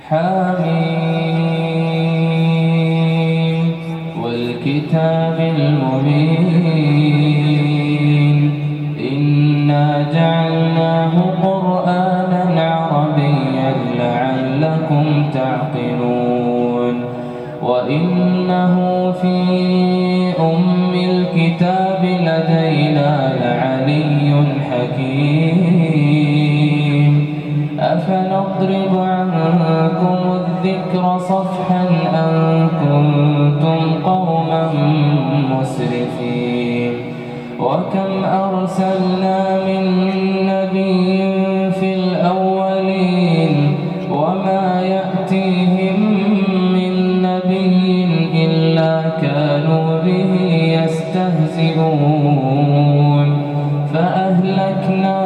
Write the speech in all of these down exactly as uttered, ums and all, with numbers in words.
حميم والكتاب المبين إنا جعلناه قرآنا عربيا لعلكم تعقلون وإنه في أم الكتاب لدينا لعلي حكيم أفنضرب عنكم الذكر صفحا أن كنتم قوما مسرفين وكم أرسلنا من نبي في الأولين وما يأتيهم من نبي إلا كانوا به يستهزئون فأهلكنا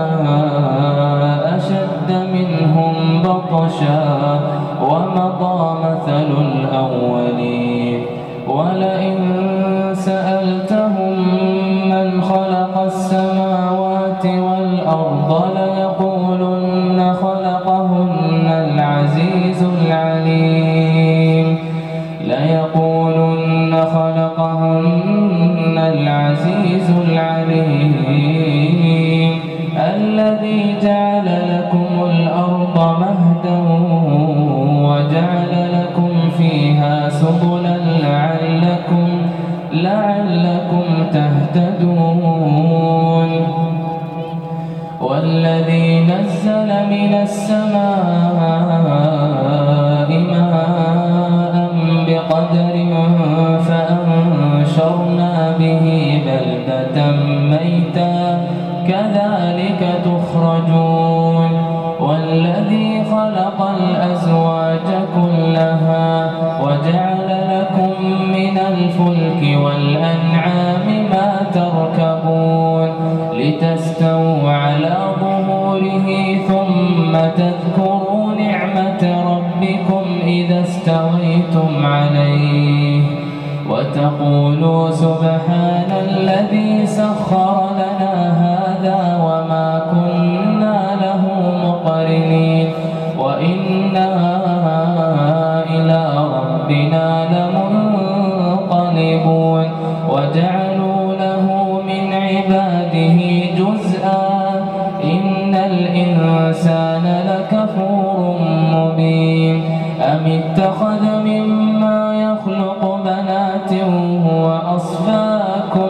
أشد منهم بطشا ومضى مثل الأولين ولئن سألتهم من خلق السماوات والأرض ليقولن خلقهن العزيز العليم ليقولن خلقهن العزيز العليم الذي جعل لكم الأرض مهدا وجعل لكم فيها سبلا لعلكم لعلكم تهتدون والذي نزل من السماء ماء بقدر فأنشرنا به بلدة ميتا كذلك تخرجون والذي خلق الأزواج كلها وجعل لكم من الفلك والأنعام ما تركبون لتستووا على ظهوره ثم تذكروا نعمة ربكم إذا استويتم عليه وتقولوا سبحان الذي سخر لنا هذا وما كنا له مقرنين وإنا إلى ربنا لمنقلبون وجعلوا له من عباده جزءا إن الإنسان لكفور مبين أم اتخذ مما يخلق بنات وأصفاكم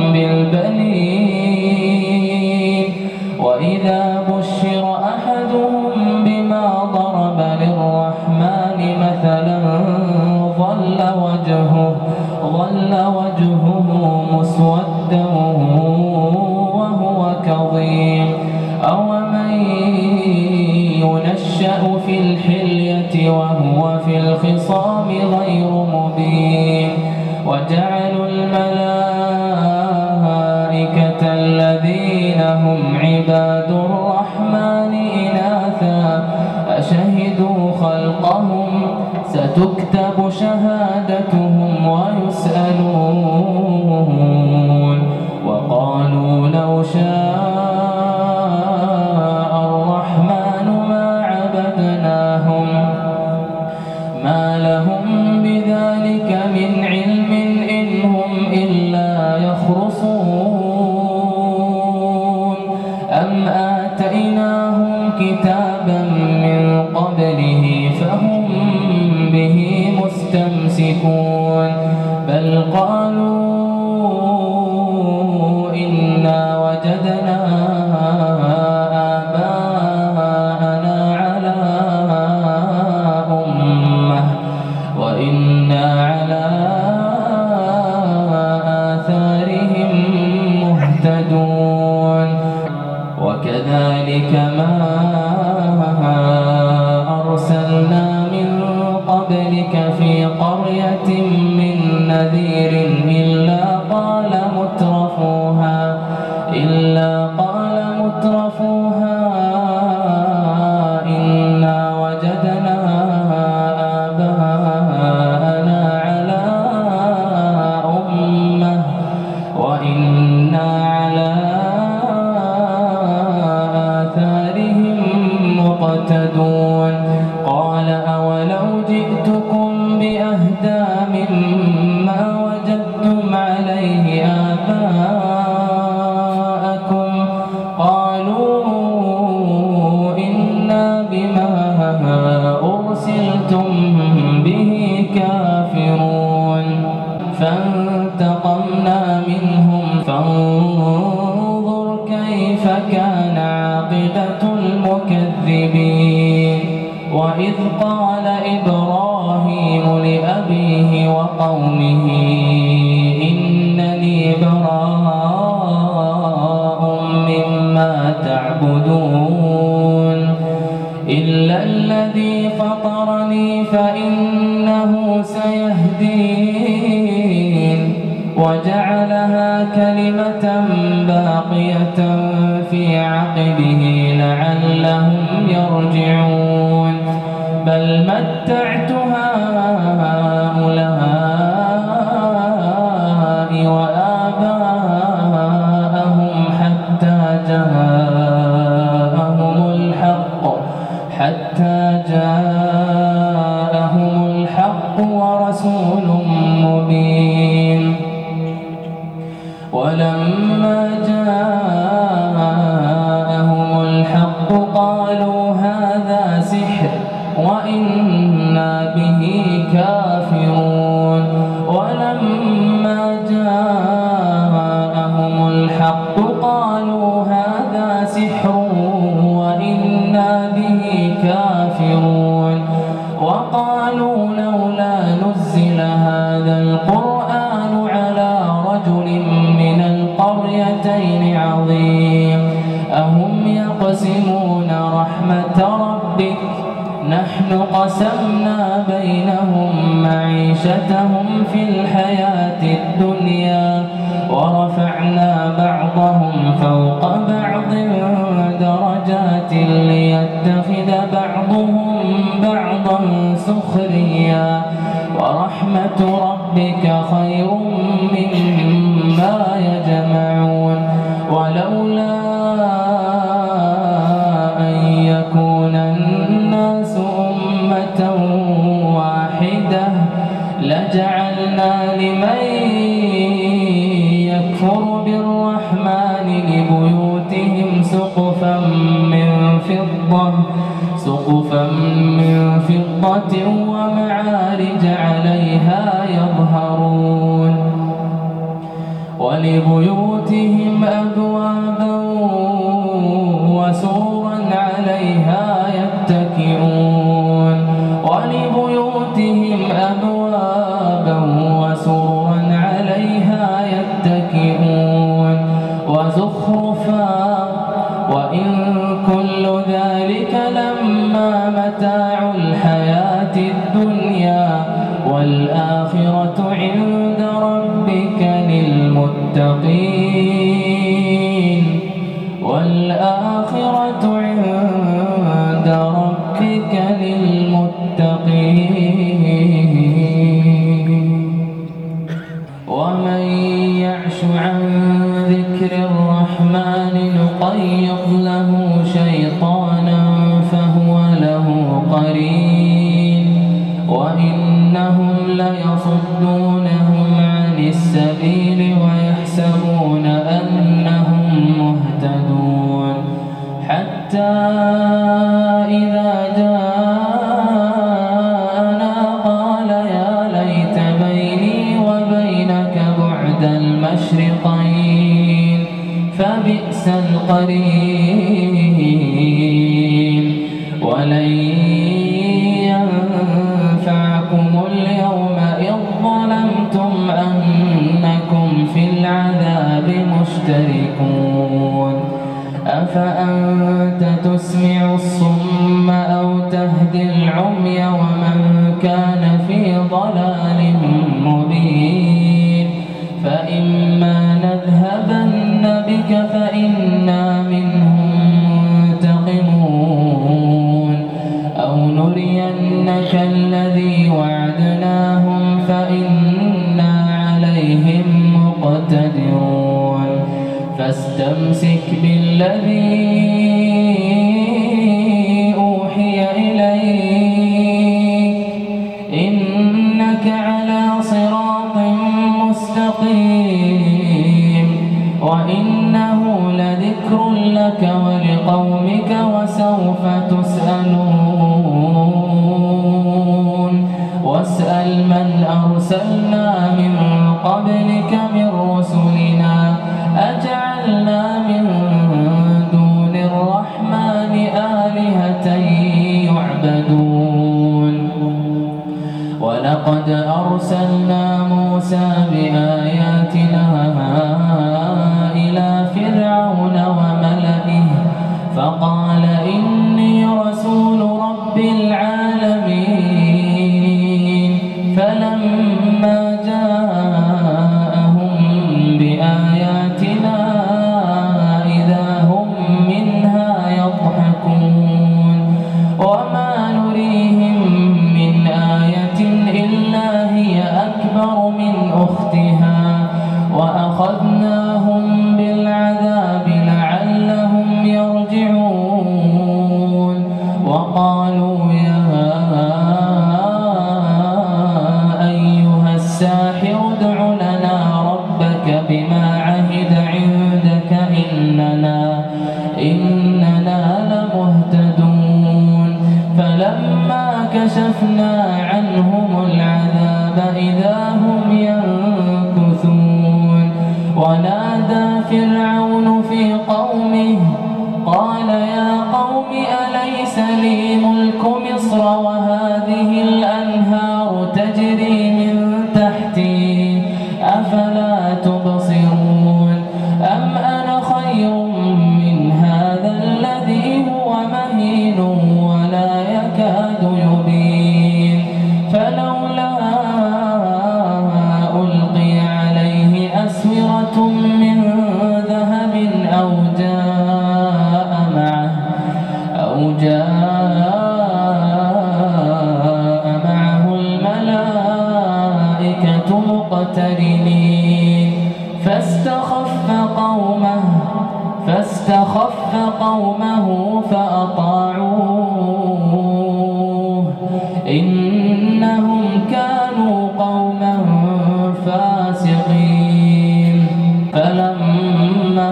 بالبنين وإذا بشر أحدهم بما ضرب للرحمن مثلا ظل وجهه ظل وجهه مسودا وهو كظيم أومن ينشأ في الحلية وهو في الخصام غير مبين وجعلوا الملائكة الذين هم عباد الرحمن إناثا أشهدوا خلقهم ستكتب شهادتهم ويسألون وقالوا لو شاء الرحمن ما عبدناهم ما لهم بذلك من علم إن هم إلا يخرصون أم آتيناهم كتابا من قبله فهم به مستمسكون بل قالوا إن تعبدون قال أولو جئتكم بأهدى مما وجدتم عليه آباءكم قالوا إنا بما أرسلتم به كافرون فانتقمنا منهم فانظر كيف كان عاقبة المكذبين وإذ قال إبراهيم لأبيه وقومه إنني براء مما تعبدون إلا الذي فطرني فإنه سيهدين وجعلها كلمة باقية في عقبه لعلهم يرجعون بل متعت هؤلاء وآباءهم حتى جاءهم الحق حتى جاءهم الحق ورسول مبين ولما جاءهم الحق قالوا هذا سحر وإنا به كافرون ولما جاءهم الحق قالوا هذا سحر وإنا به كافرون وقالوا لولا نزل هذا القرآن على رجل من القريتين عظيم أهم يقسمون رحمة ربك نحن قسمنا بينهم معيشتهم في الحياة الدنيا ورفعنا بعضهم فوق بعض درجات ليتخذ بعضهم بعضا سخريا ورحمة ربك خير مما يجمعون ولولا أن يكون الناس أمة واحدة لجعلنا لمن يكفر بالرحمن لبيوتهم سقفا من فضة سقفا من فضة ومعارج عليها يظهرون ولبيوتهم أبوابا وسورا عليها يتكئون ولبيوتهم أبوابا وسورا عليها يتكئون وزخرفا وإن كل ذلك لما متاع الحياة الدنيا والآخرة عند ربك للمتقين والآخرة عند ربك للمتقين ومن يعش عن ذكر الرحمن نقيض له شيطانا فهو له قرين وإنهم ليصدونهم عن السبيل ويحسبون أنهم مهتدون حتى إذا جاءنا قال يا ليت بيني وبينك بعد المشرقين فبئس القرين ولن ينفعكم اليوم إذ ظلمتم أنكم في العذاب مشتركون أفأنت تسمع الصم أو تهدي العمي ومن كان في ضلال مبين فإما نذهبن بك فإنا منهم منتقمون أو نرينك الذي وعدناهم فإنا عليهم مقتدرون فاستمسك بالذي أوحي مستقيم وإنه لذكر لك ولقومك وسوف تسألون واسأل من أرسلنا من قبلك من رسلنا أجعلنا من دون الرحمن آلهة يعبدون ولقد أرسلنا موسى بآياتنا إلى فرعون وملئه فقال إني رسول رب العالمين فلما جاءهم بآياتنا إذا هم منها يضحكون وما نريهم من آية إلا هي أكبر من أختها وأخذناهم بالعذاب لعلهم يرجعون وقالوا يا أيها الساحر ادع لنا ربك بما عهد عندك إننا إننا لمهتدون فلما كشفنا عنهم العذاب إذا هم ينكثون ونادى فرعون في قومه قال يا قوم أليس لي ملك مصر وهذه الأنهار تجري من تحتي أفلا تبصرون أم أنا خير من هذا الذي هو مهين ولا يكاد يبين فلولا ألقي عليه أسورة من ذهب أو جاء معه أو جاء معه الملائكة مقترنين فاستخف قومه فاستخف قومه فأطاعوه إنهم كانوا قوما فاسقين فلما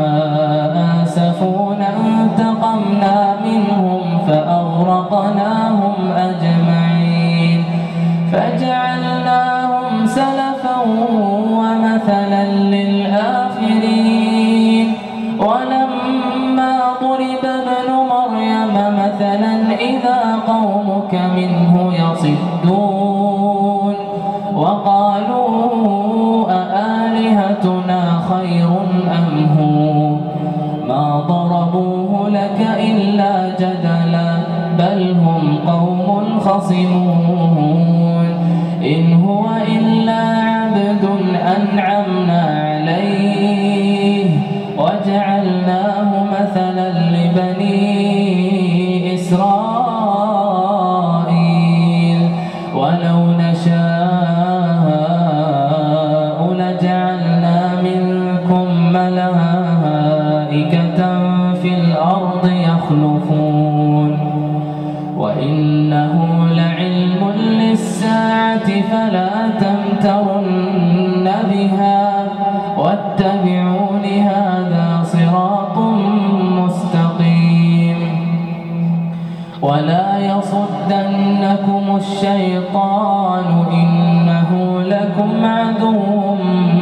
آسفونا انتقمنا منهم فأغرقناهم أجمعين فجعلناهم سلفا ومثلا للآخرين ولما ضرب ابن مريم مثلا إذا قومك منه يصدون وقالوا أآلهتنا خير أم هو ما ضربوه لك إلا جدلا بل هم قوم خصمون إن هو إلا عبد أنعمنا عليه وجعلناه مثلا لبني إسرائيل ولو نشاء لجعلنا منكم ملائكة في الأرض يخلفون وإنه لعلم للساعة فلا تمترن بها واتبعون هذا صراط مستقيم ولا يصدنكم الشيطان إنه لكم عدو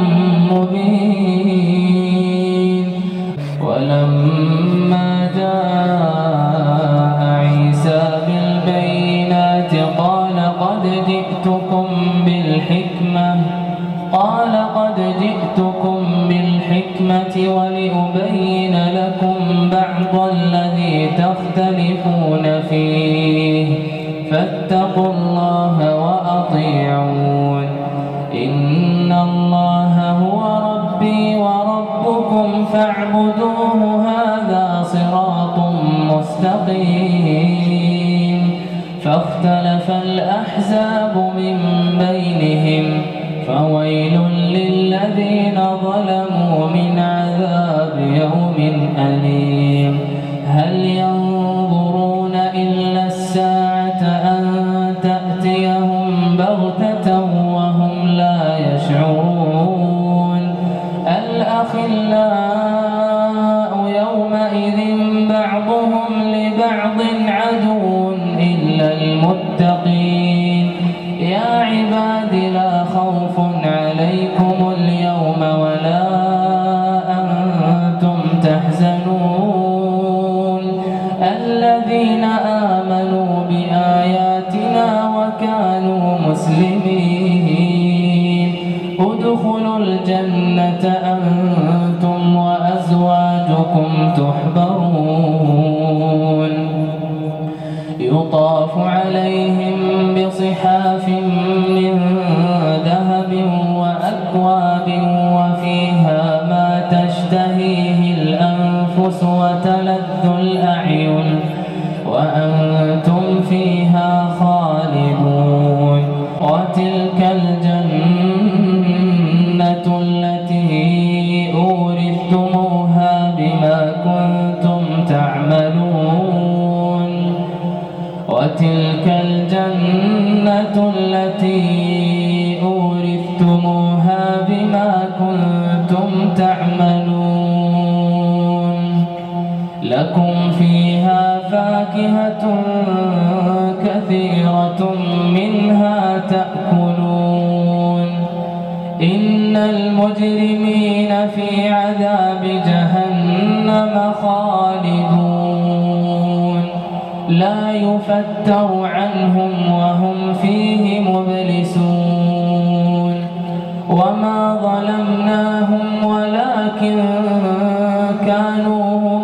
مبين ولما جاء عيسى بالبينات قال قد جئتكم بالحكمة قال قد جئتكم بالحكمة ولأبين لكم بعض الذي تختلفون فيه فاتقوا الله وأطيعون إن الله هو ربي وربكم فاعبدوه هذا صراط مستقيم فاختلف الأحزاب من بينهم فويل للذين ظلموا من عذاب يوم أليم هل ينظرون إلا الساعة أن تأتيهم بغتة وهم لا يشعرون المتقين يا عباد لا خوف عليكم اليوم ولا أنتم تحزنون الذين آمنوا بآياتنا وكانوا مسلمين ادخلوا الجنة أنتم وأزواجكم تحبرون يطاف عليهم بصحاف من ذهب وأكواب وفيها ما تشتهيه الأنفس وتلذ الأعين وأنتم فيها خالدون وتلك الجنة التي أورثتموها بما كنتم تعملون وتلك الجنة التي أورثتموها بما كنتم تعملون لكم فيها فاكهة كثيرة منها تأكلون إن المجرمين في عذاب جهنم خالدون لا يفتر عنهم وهم فيه مبلسون وما ظلمناهم ولكن كانوا هم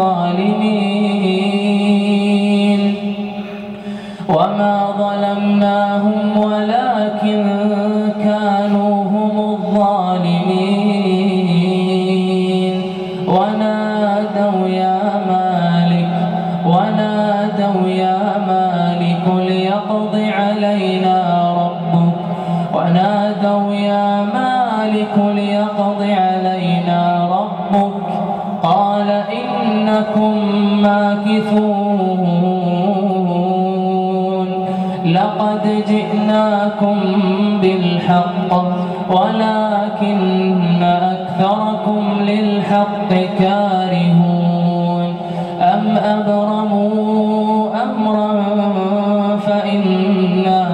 الظالمين وما ظلمناهم ولكن كانوا هم الظالمين ونادوا يا مالك ونادوا يا مالك ليقض علينا ربك ونادوا يا مالك ليقض علينا ربك قال إنكم ماكثون لقد جئناكم بالحق ولكن أكثركم للحق كارهون أم أبرموا أمرا فإنا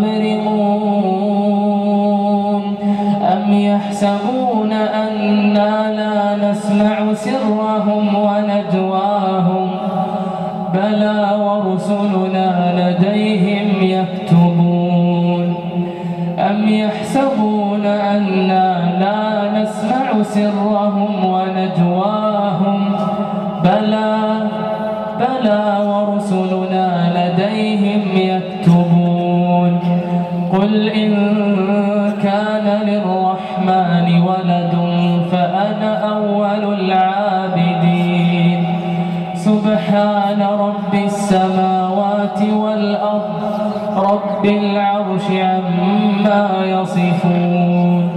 مبرمون أم يحسبون أنا لا نسمع سرهم ونجواهم بلى ورسلنا لديهم يكتبون أم يحسبون أنا لا نسمع سرهم ونجواهم بلى بلى ورسلنا لديهم يكتبون قل إن كان للرحمن ولد فأنا أول العابدين سبحان رب السماوات والأرض رب العرش عما يصفون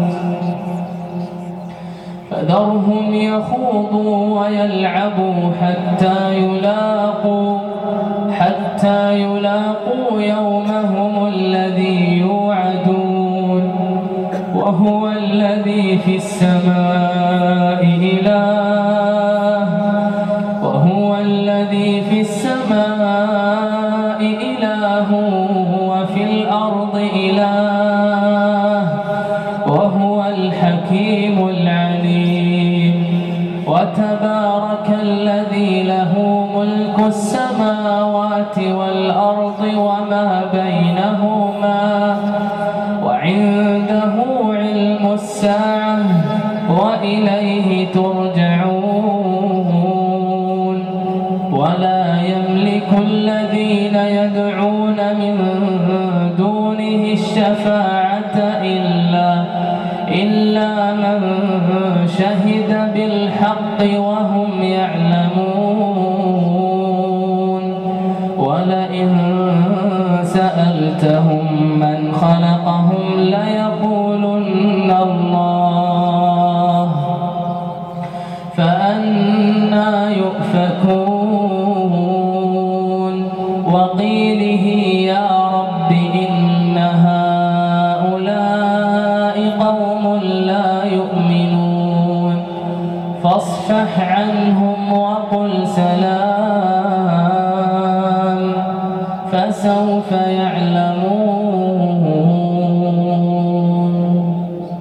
فذرهم يخوضوا ويلعبوا حتى يلاقوا حتى يلاقوا يومهم الذي يوعدون وهو الذي في السماء إله وهو الذي في السماء إله وفي الأرض إله وهو الحكيم العليم وتبارك الذي له ملك السماوات والأرض وما بينهما وعنده علم الساعة وإليه ترجعون ولا يملك الذين يدعون من دونه الشفاعة إلا إلا من شهد بالحق وهم يعلمون ولئن سألتهم من خلقهم ليقولن الله فأنى يؤفكون وقيله يا رب إن هؤلاء قوم لا يؤمنون فاصفح عنهم وقل سلام فسوف يعلمون.